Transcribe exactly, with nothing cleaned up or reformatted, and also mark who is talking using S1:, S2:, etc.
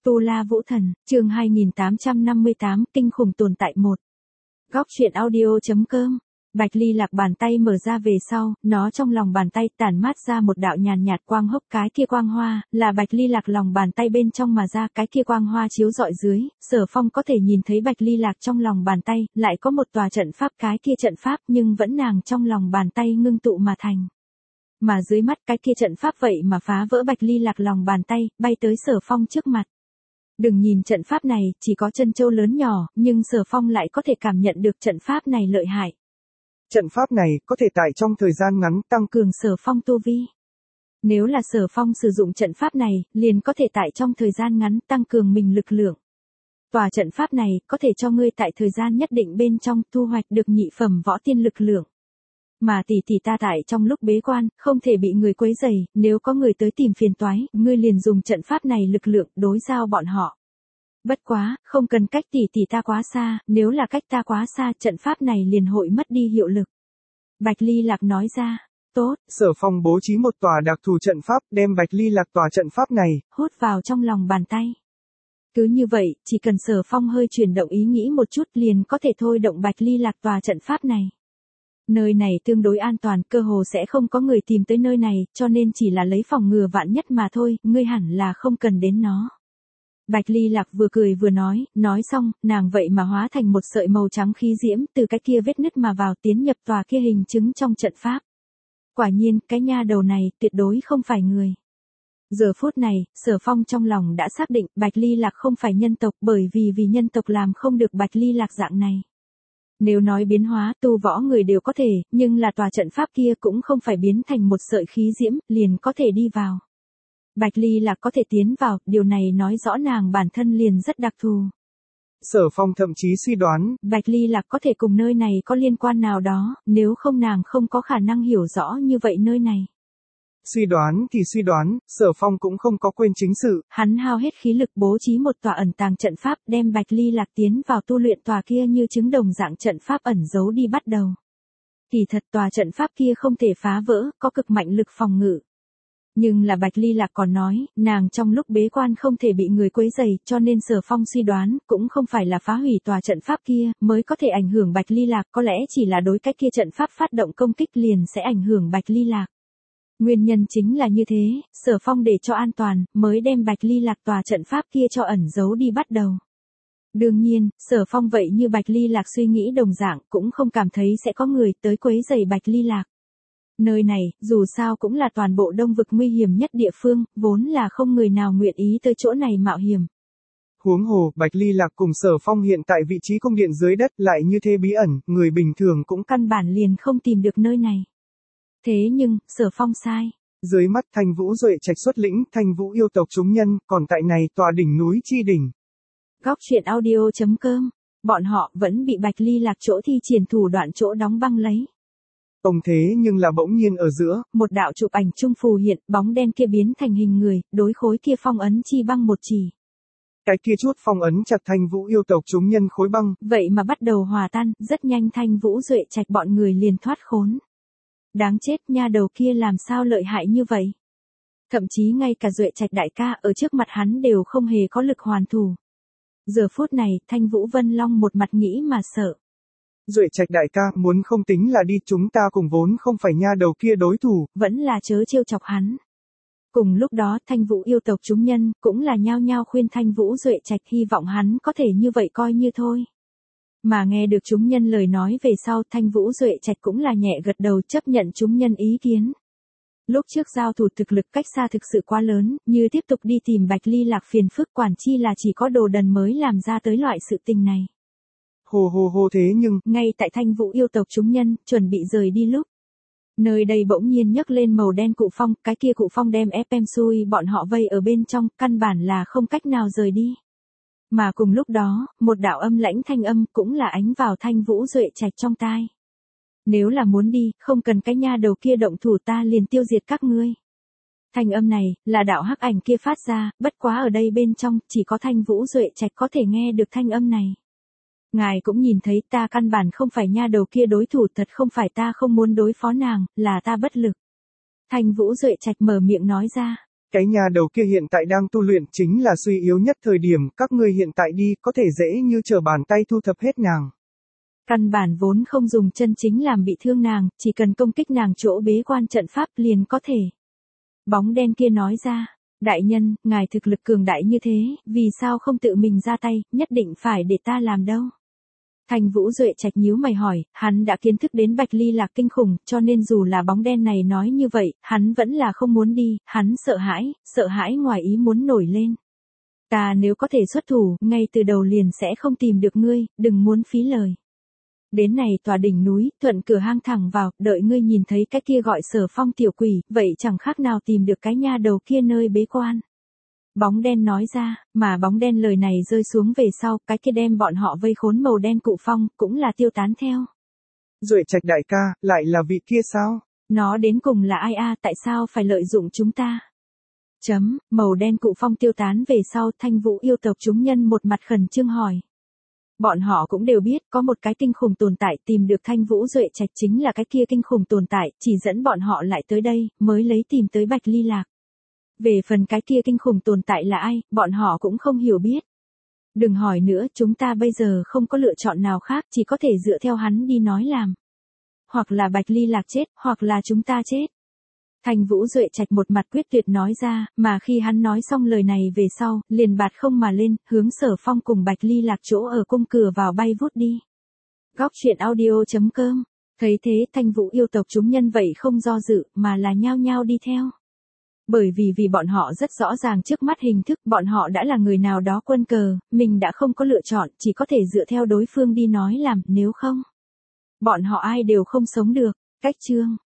S1: Tu La Vũ Thần, chương hai nghìn tám trăm năm mươi tám, kinh khủng tồn tại một. Góc truyện audio.com. Bạch Ly Lạc bàn tay mở ra về sau, nó trong lòng bàn tay tản mát ra một đạo nhàn nhạt quang hốc, cái kia quang hoa, là Bạch Ly Lạc lòng bàn tay bên trong mà ra, cái kia quang hoa chiếu rọi dưới, Sở Phong có thể nhìn thấy Bạch Ly Lạc trong lòng bàn tay, lại có một tòa trận pháp, cái kia trận pháp nhưng vẫn nàng trong lòng bàn tay ngưng tụ mà thành. Mà dưới mắt cái kia trận pháp vậy mà phá vỡ Bạch Ly Lạc lòng bàn tay, bay tới Sở Phong trước mặt. Đừng nhìn trận pháp này, chỉ có chân châu lớn nhỏ, nhưng Sở Phong lại có thể cảm nhận được trận pháp này lợi hại.
S2: Trận pháp này có thể tại trong thời gian ngắn tăng
S1: cường Sở Phong tu vi. Nếu là Sở Phong sử dụng trận pháp này, liền có thể tại trong thời gian ngắn tăng cường mình lực lượng. Tòa trận pháp này có thể cho ngươi tại thời gian nhất định bên trong thu hoạch được nhị phẩm võ tiên lực lượng. Mà tỷ tỷ ta tại trong lúc bế quan, không thể bị người quấy rầy, nếu có người tới tìm phiền toái, ngươi liền dùng trận pháp này lực lượng đối giao bọn họ. Bất quá, không cần cách tỷ tỷ ta quá xa, nếu là cách ta quá xa, trận pháp này liền hội mất đi hiệu lực. Bạch Ly Lạc nói ra, tốt.
S2: Sở Phong bố trí một tòa đặc thù trận pháp, đem Bạch Ly Lạc tòa trận pháp này
S1: hút vào trong lòng bàn tay. Cứ như vậy, chỉ cần Sở Phong hơi chuyển động ý nghĩ một chút liền có thể thôi động Bạch Ly Lạc tòa trận pháp này. Nơi này tương đối an toàn, cơ hồ sẽ không có người tìm tới nơi này, cho nên chỉ là lấy phòng ngừa vạn nhất mà thôi, ngươi hẳn là không cần đến nó. Bạch Ly Lạc vừa cười vừa nói, nói xong, nàng vậy mà hóa thành một sợi màu trắng khí diễm, từ cái kia vết nứt mà vào tiến nhập tòa kia hình chứng trong trận pháp. Quả nhiên, cái nha đầu này, tuyệt đối không phải người. Giờ phút này, Sở Phong trong lòng đã xác định, Bạch Ly Lạc không phải nhân tộc, bởi vì vì nhân tộc làm không được Bạch Ly Lạc dạng này. Nếu nói biến hóa tu võ người đều có thể, nhưng là tòa trận pháp kia cũng không phải biến thành một sợi khí diễm, liền có thể đi vào. Bạch Ly Lạc có thể tiến vào, điều này nói rõ nàng bản thân liền rất đặc thù.
S2: Sở Phong thậm chí suy đoán,
S1: Bạch Ly Lạc có thể cùng nơi này có liên quan nào đó, nếu không nàng không có khả năng hiểu rõ như vậy nơi này.
S2: Suy đoán thì suy đoán, Sở Phong cũng không có quên chính sự.
S1: Hắn hao hết khí lực bố trí một tòa ẩn tàng trận pháp, đem Bạch Ly Lạc tiến vào tu luyện tòa kia như trứng đồng dạng trận pháp ẩn giấu đi bắt đầu. Kỳ thật tòa trận pháp kia không thể phá vỡ, có cực mạnh lực phòng ngự. Nhưng là Bạch Ly Lạc còn nói, nàng trong lúc bế quan không thể bị người quấy rầy, cho nên Sở Phong suy đoán, cũng không phải là phá hủy tòa trận pháp kia, mới có thể ảnh hưởng Bạch Ly Lạc, có lẽ chỉ là đối cách kia trận pháp phát động công kích liền sẽ ảnh hưởng Bạch Ly Lạc. Nguyên nhân chính là như thế, Sở Phong để cho an toàn, mới đem Bạch Ly Lạc tòa trận pháp kia cho ẩn giấu đi bắt đầu. Đương nhiên, Sở Phong vậy như Bạch Ly Lạc suy nghĩ đồng dạng, cũng không cảm thấy sẽ có người tới quấy rầy Bạch Ly Lạc. Nơi này, dù sao cũng là toàn bộ đông vực nguy hiểm nhất địa phương, vốn là không người nào nguyện ý tới chỗ này mạo hiểm.
S2: Huống hồ, Bạch Ly Lạc cùng Sở Phong hiện tại vị trí cung điện dưới đất lại như thế bí ẩn, người bình thường cũng
S1: căn bản liền không tìm được nơi này. Thế nhưng, Sở Phong sai.
S2: Dưới mắt Thanh Vũ Duệ Trạch xuất lĩnh, Thanh Vũ yêu tộc chúng nhân, còn tại này tòa đỉnh núi chi đỉnh.
S1: Góc truyện audio.com. Bọn họ vẫn bị Bạch Ly Lạc chỗ thi triển thủ đoạn chỗ đóng băng lấy.
S2: Ông thế nhưng là bỗng nhiên ở giữa,
S1: một đạo chụp ảnh trung phù hiện, bóng đen kia biến thành hình người, đối khối kia phong ấn chi băng một chỉ.
S2: Cái kia chút phong ấn chặt Thanh Vũ yêu tộc chúng nhân khối băng.
S1: Vậy mà bắt đầu hòa tan, rất nhanh Thanh Vũ Duệ Trạch bọn người liền thoát khốn. Đáng chết, nha đầu kia làm sao lợi hại như vậy. Thậm chí ngay cả Duệ Trạch đại ca ở trước mặt hắn đều không hề có lực hoàn thủ. Giờ phút này, Thanh Vũ Vân Long một mặt nghĩ mà sợ.
S2: Duệ Trạch đại ca, muốn không tính là đi, chúng ta cùng vốn không phải nha đầu kia đối thủ,
S1: vẫn là chớ trêu chọc hắn. Cùng lúc đó, Thanh Vũ yêu tộc chúng nhân, cũng là nhao nhao khuyên Thanh Vũ Duệ Trạch hy vọng hắn có thể như vậy coi như thôi. Mà nghe được chúng nhân lời nói về sau, Thanh Vũ Duệ Trạch cũng là nhẹ gật đầu chấp nhận chúng nhân ý kiến. Lúc trước giao thủ thực lực cách xa thực sự quá lớn, như tiếp tục đi tìm Bạch Ly Lạc phiền phức quản chi là chỉ có đồ đần mới làm ra tới loại sự tình này.
S2: Hồ hồ hồ thế nhưng,
S1: ngay tại Thanh Vũ yêu tộc chúng nhân, chuẩn bị rời đi lúc. Nơi đây bỗng nhiên nhấc lên màu đen cụ phong, cái kia cụ phong đem ép em xui bọn họ vây ở bên trong, căn bản là không cách nào rời đi. Mà cùng lúc đó, một đạo âm lãnh thanh âm cũng là ánh vào Thanh Vũ Duệ Trạch trong tai. Nếu là muốn đi, không cần cái nha đầu kia động thủ ta liền tiêu diệt các ngươi. Thanh âm này, là đạo hắc ảnh kia phát ra, bất quá ở đây bên trong, chỉ có Thanh Vũ Duệ Trạch có thể nghe được thanh âm này. Ngài cũng nhìn thấy ta căn bản không phải nha đầu kia đối thủ, thật không phải ta không muốn đối phó nàng, là ta bất lực. Thanh Vũ Duệ Trạch mở miệng nói ra.
S2: cái nhà đầu kia hiện tại đang tu luyện chính là suy yếu nhất thời điểm, các ngươi hiện tại đi, có thể dễ như trở bàn tay thu thập hết nàng.
S1: Căn bản vốn không dùng chân chính làm bị thương nàng, chỉ cần công kích nàng chỗ bế quan trận pháp liền có thể. Bóng đen kia nói ra, đại nhân, ngài thực lực cường đại như thế, vì sao không tự mình ra tay, nhất định phải để ta làm đâu. Thanh Vũ Duệ Trạch nhíu mày hỏi, hắn đã kiến thức đến Bạch Ly Lạc kinh khủng, cho nên dù là bóng đen này nói như vậy, hắn vẫn là không muốn đi, hắn sợ hãi, sợ hãi ngoài ý muốn nổi lên. Ta nếu có thể xuất thủ, ngay từ đầu liền sẽ không tìm được ngươi, đừng muốn phí lời. Đến này tòa đỉnh núi, thuận cửa hang thẳng vào, đợi ngươi nhìn thấy cái kia gọi Sở Phong tiểu quỷ, vậy chẳng khác nào tìm được cái nha đầu kia nơi bế quan. Bóng đen nói ra, mà bóng đen lời này rơi xuống về sau, cái kia đem bọn họ vây khốn màu đen cụ phong, cũng là tiêu tán theo.
S2: Duệ Trạch đại ca, lại là vị kia sao?
S1: Nó đến cùng là ai a, tại sao phải lợi dụng chúng ta? Chấm, màu đen cụ phong tiêu tán về sau, Thanh Vũ yêu tộc chúng nhân một mặt khẩn trương hỏi. Bọn họ cũng đều biết, có một cái kinh khủng tồn tại, tìm được Thanh Vũ Duệ Trạch chính là cái kia kinh khủng tồn tại, chỉ dẫn bọn họ lại tới đây, mới lấy tìm tới Bạch Ly Lạc. Về phần cái kia kinh khủng tồn tại là ai, bọn họ cũng không hiểu biết. Đừng hỏi nữa, chúng ta bây giờ không có lựa chọn nào khác, chỉ có thể dựa theo hắn đi nói làm. Hoặc là Bạch Ly Lạc chết, hoặc là chúng ta chết. Thanh Vũ Duệ Trạch một mặt quyết tuyệt nói ra, mà khi hắn nói xong lời này về sau, liền bạt không mà lên, hướng Sở Phong cùng Bạch Ly Lạc chỗ ở cung cửa vào bay vút đi. Góc truyện audio chấm com. Thấy thế, Thanh Vũ yêu tộc chúng nhân vậy không do dự, mà là nhao nhao đi theo. Bởi vì vì bọn họ rất rõ ràng trước mắt hình thức, bọn họ đã là người nào đó quân cờ, mình đã không có lựa chọn, chỉ có thể dựa theo đối phương đi nói làm, nếu không, bọn họ ai đều không sống được. Cách chương